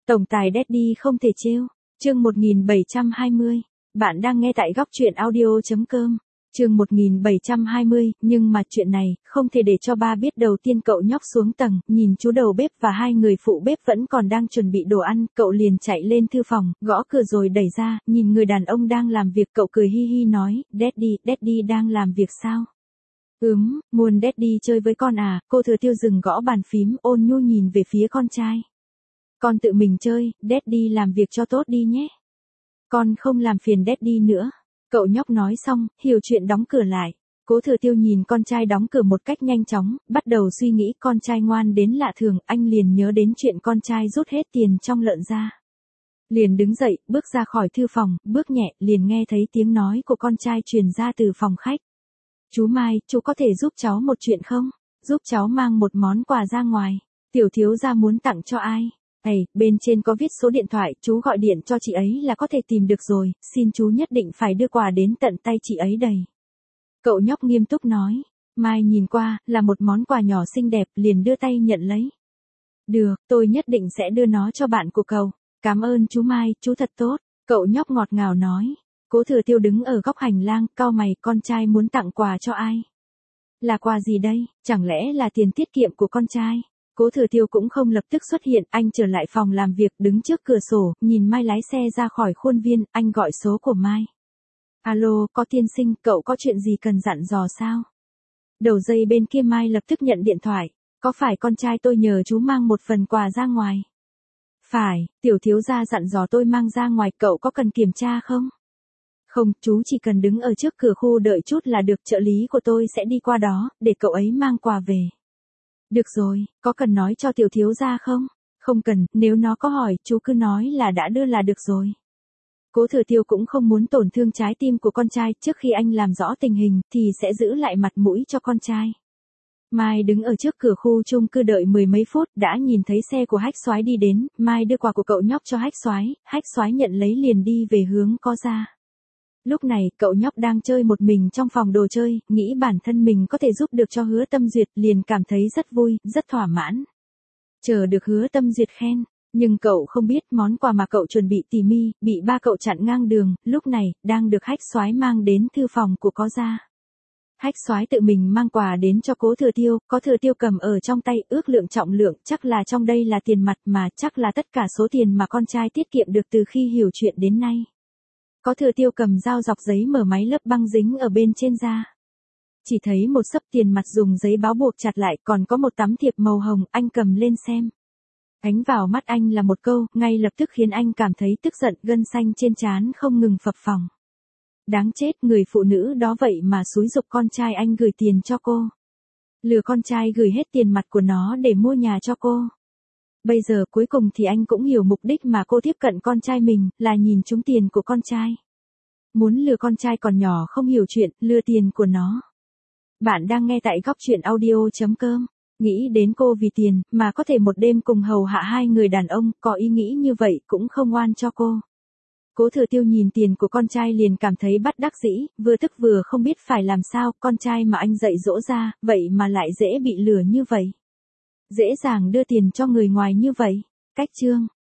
Tổng tài Daddy không thể trêu. Chương 1720. Bạn đang nghe tại góc truyện audio.com. Chương 1720, nhưng mà chuyện này, không thể để cho ba biết. Đầu tiên cậu nhóc xuống tầng, nhìn chú đầu bếp và hai người phụ bếp vẫn còn đang chuẩn bị đồ ăn, cậu liền chạy lên thư phòng, gõ cửa rồi đẩy ra, nhìn người đàn ông đang làm việc, cậu cười hi hi nói, Daddy đang làm việc sao? Muốn Daddy chơi với con à? Cô Thừa Tiêu dừng gõ bàn phím, ôn nhu nhìn về phía con trai. Con tự mình chơi, Daddy làm việc cho tốt đi nhé. Con không làm phiền Daddy nữa. Cậu nhóc nói xong, hiểu chuyện đóng cửa lại. Cố Thừa Tiêu nhìn con trai đóng cửa một cách nhanh chóng, bắt đầu suy nghĩ con trai ngoan đến lạ thường, anh liền nhớ đến chuyện con trai rút hết tiền trong lợn ra. Liền đứng dậy, bước ra khỏi thư phòng, bước nhẹ, liền nghe thấy tiếng nói của con trai truyền ra từ phòng khách. Chú Mai, chú có thể giúp cháu một chuyện không? Giúp cháu mang một món quà ra ngoài. Tiểu thiếu gia muốn tặng cho ai? Bên trên có viết số điện thoại, chú gọi điện cho chị ấy là có thể tìm được rồi, xin chú nhất định phải đưa quà đến tận tay chị ấy đầy. Cậu nhóc nghiêm túc nói. Mai nhìn qua, là một món quà nhỏ xinh đẹp, liền đưa tay nhận lấy. Được, tôi nhất định sẽ đưa nó cho bạn của cậu. Cảm ơn chú Mai, chú thật tốt. Cậu nhóc ngọt ngào nói. Cố Thừa Tiêu đứng ở góc hành lang, cau mày, con trai muốn tặng quà cho ai? Là quà gì đây? Chẳng lẽ là tiền tiết kiệm của con trai? Cố Thừa Tiêu cũng không lập tức xuất hiện, anh trở lại phòng làm việc, đứng trước cửa sổ, nhìn Mai lái xe ra khỏi khuôn viên, anh gọi số của Mai. Alo, có tiên sinh, cậu có chuyện gì cần dặn dò sao? Đầu dây bên kia Mai lập tức nhận điện thoại. Có phải con trai tôi nhờ chú mang một phần quà ra ngoài? Phải, tiểu thiếu gia dặn dò tôi mang ra ngoài, cậu có cần kiểm tra không? Không, chú chỉ cần đứng ở trước cửa khu đợi chút là được, trợ lý của tôi sẽ đi qua đó, để cậu ấy mang quà về. Được rồi, có cần nói cho tiểu thiếu gia không? Không cần, nếu nó có hỏi, chú cứ nói là đã đưa là được rồi. Cố Thừa Tiêu cũng không muốn tổn thương trái tim của con trai, trước khi anh làm rõ tình hình, thì sẽ giữ lại mặt mũi cho con trai. Mai đứng ở trước cửa khu chung cư đợi mười mấy phút, đã nhìn thấy xe của Hách Soái đi đến, Mai đưa quà của cậu nhóc cho Hách Soái nhận lấy liền đi về hướng có ra. Lúc này, cậu nhóc đang chơi một mình trong phòng đồ chơi, nghĩ bản thân mình có thể giúp được cho Hứa Tâm Duyệt, liền cảm thấy rất vui, rất thỏa mãn. Chờ được Hứa Tâm Duyệt khen, nhưng cậu không biết món quà mà cậu chuẩn bị tỉ mỉ, bị ba cậu chặn ngang đường, lúc này, đang được Hách Soái mang đến thư phòng của có gia. Hách Soái tự mình mang quà đến cho Cố Thừa Tiêu, có Thừa Tiêu cầm ở trong tay, ước lượng trọng lượng, chắc là trong đây là tiền mặt mà, chắc là tất cả số tiền mà con trai tiết kiệm được từ khi hiểu chuyện đến nay. Có Thừa Tiêu cầm dao dọc giấy mở máy lớp băng dính ở bên trên da. Chỉ thấy một xấp tiền mặt dùng giấy báo buộc chặt lại, còn có một tấm thiệp màu hồng, anh cầm lên xem. Ánh vào mắt anh là một câu, ngay lập tức khiến anh cảm thấy tức giận, gân xanh trên trán không ngừng phập phồng. Đáng chết, người phụ nữ đó vậy mà xúi giục con trai anh gửi tiền cho cô. Lừa con trai gửi hết tiền mặt của nó để mua nhà cho cô. Bây giờ cuối cùng thì anh cũng hiểu mục đích mà cô tiếp cận con trai mình, là nhìn trúng tiền của con trai. Muốn lừa con trai còn nhỏ không hiểu chuyện, lừa tiền của nó. Bạn đang nghe tại góc truyện audio.com. Nghĩ đến cô vì tiền, mà có thể một đêm cùng hầu hạ hai người đàn ông, có ý nghĩ như vậy cũng không oan cho cô. Cố Thừa Tiêu nhìn tiền của con trai liền cảm thấy bất đắc dĩ, vừa tức vừa không biết phải làm sao, con trai mà anh dạy dỗ ra, vậy mà lại dễ bị lừa như vậy. Dễ dàng đưa tiền cho người ngoài như vậy. Cách chương